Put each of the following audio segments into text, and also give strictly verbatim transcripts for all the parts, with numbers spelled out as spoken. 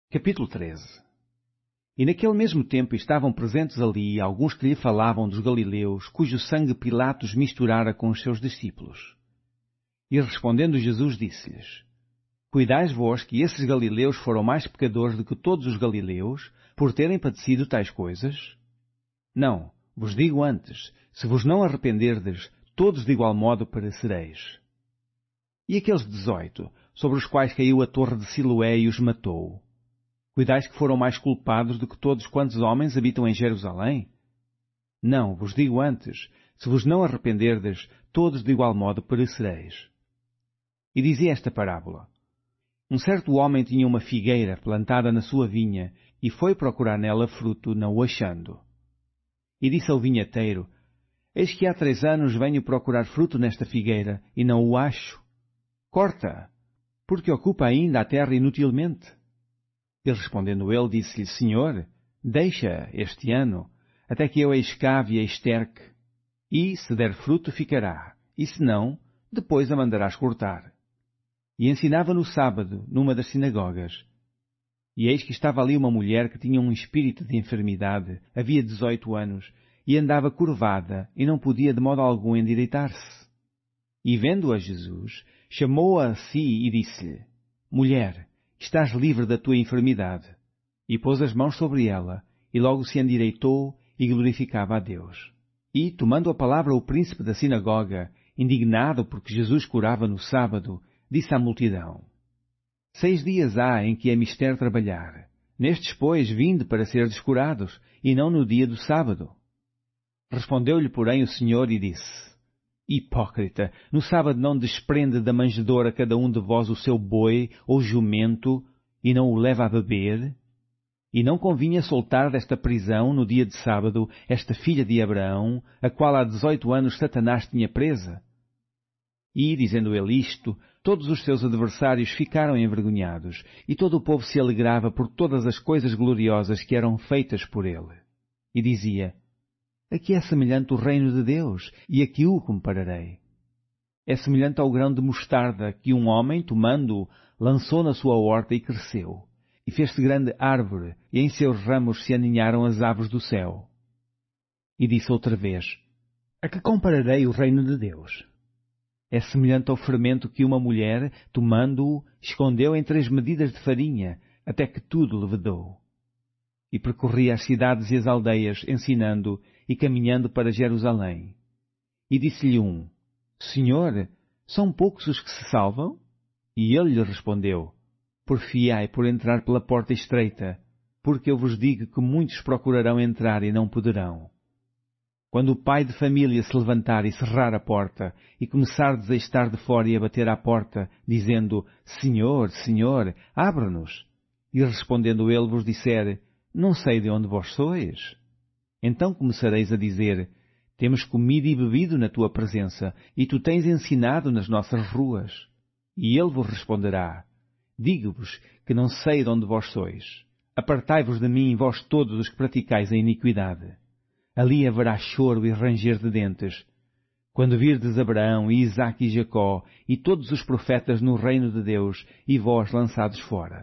Capítulo treze. E naquele mesmo tempo estavam presentes ali alguns que lhe falavam dos galileus, cujo sangue Pilatos misturara com os seus discípulos. E respondendo Jesus disse-lhes: Cuidais vós que esses galileus foram mais pecadores do que todos os galileus, por terem padecido tais coisas? Não, vos digo antes, se vos não arrependerdes, todos de igual modo perecereis. E aqueles dezoito, sobre os quais caiu a torre de Siloé e os matou, cuidais que foram mais culpados do que todos quantos homens habitam em Jerusalém? Não, vos digo antes, se vos não arrependerdes, todos de igual modo perecereis. E dizia esta parábola: Um certo homem tinha uma figueira plantada na sua vinha, e foi procurar nela fruto, não o achando. E disse ao vinhateiro: Eis que há três anos venho procurar fruto nesta figueira, e não o acho. Corta, porque ocupa ainda a terra inutilmente. E respondendo ele, disse-lhe: Senhor, deixa este ano, até que eu a escave e a esterque, e, se der fruto, ficará, e se não, depois a mandarás cortar. E ensinava no sábado, numa das sinagogas. E eis que estava ali uma mulher que tinha um espírito de enfermidade, havia dezoito anos, e andava curvada, e não podia de modo algum endireitar-se. E vendo-a Jesus, chamou-a a si e disse-lhe: Mulher, estás livre da tua enfermidade. E pôs as mãos sobre ela, e logo se endireitou e glorificava a Deus. E, tomando a palavra o príncipe da sinagoga, indignado porque Jesus curava no sábado, disse à multidão: Seis dias há em que é mister trabalhar. Nestes, pois, vinde para serdes curados, e não no dia do sábado. Respondeu-lhe, porém, o Senhor e disse: Hipócrita, no sábado não desprende da manjedoura cada um de vós o seu boi ou jumento, e não o leva a beber? E não convinha soltar desta prisão, no dia de sábado, esta filha de Abraão, a qual há dezoito anos Satanás tinha presa? E, dizendo ele isto, todos os seus adversários ficaram envergonhados, e todo o povo se alegrava por todas as coisas gloriosas que eram feitas por ele. E dizia: A que é semelhante o reino de Deus, e a que o compararei? É semelhante ao grão de mostarda que um homem, tomando-o, lançou na sua horta e cresceu, e fez-se grande árvore, e em seus ramos se aninharam as aves do céu. E disse outra vez: A que compararei o reino de Deus? É semelhante ao fermento que uma mulher, tomando-o, escondeu em três medidas de farinha, até que tudo levedou. E percorria as cidades e as aldeias, ensinando e caminhando para Jerusalém. E disse-lhe um: Senhor, são poucos os que se salvam? E ele lhe respondeu: Porfiai por entrar pela porta estreita, porque eu vos digo que muitos procurarão entrar e não poderão. Quando o pai de família se levantar e cerrar a porta, e começardes a estar de fora e a bater à porta, dizendo: Senhor, Senhor, abre-nos. E respondendo ele vos disser: Não sei de onde vós sois. Então começareis a dizer: Temos comido e bebido na tua presença, e tu tens ensinado nas nossas ruas. E ele vos responderá: Digo-vos que não sei de onde vós sois. Apartai-vos de mim, vós todos os que praticais a iniquidade. Ali haverá choro e ranger de dentes, quando virdes Abraão e Isaque e Jacó e todos os profetas no reino de Deus, e vós lançados fora.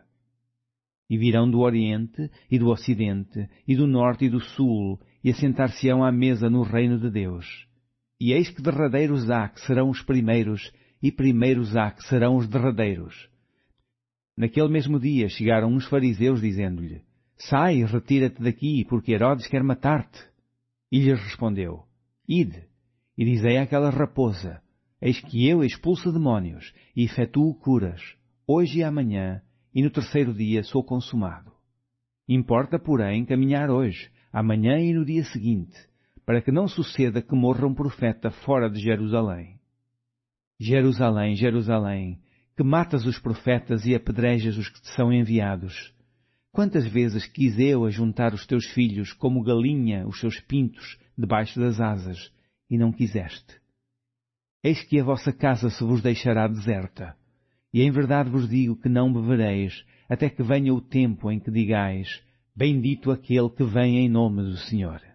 E virão do Oriente, e do Ocidente, e do Norte e do Sul, e assentar-se-ão à mesa no reino de Deus. E eis que derradeiros há que serão os primeiros, e primeiros há que serão os derradeiros. Naquele mesmo dia chegaram uns fariseus, dizendo-lhe: Sai, retira-te daqui, porque Herodes quer matar-te. E lhes respondeu: Ide, e dizei àquela raposa: Eis que eu expulso demónios, e efetuo curas, hoje e amanhã, e no terceiro dia sou consumado. Importa, porém, caminhar hoje, amanhã e no dia seguinte, para que não suceda que morra um profeta fora de Jerusalém. Jerusalém, Jerusalém, que matas os profetas e apedrejas os que te são enviados. Quantas vezes quis eu ajuntar os teus filhos como galinha os seus pintos debaixo das asas, e não quiseste. Eis que a vossa casa se vos deixará deserta. E em verdade vos digo que não bebereis, até que venha o tempo em que digais: Bendito aquele que vem em nome do Senhor.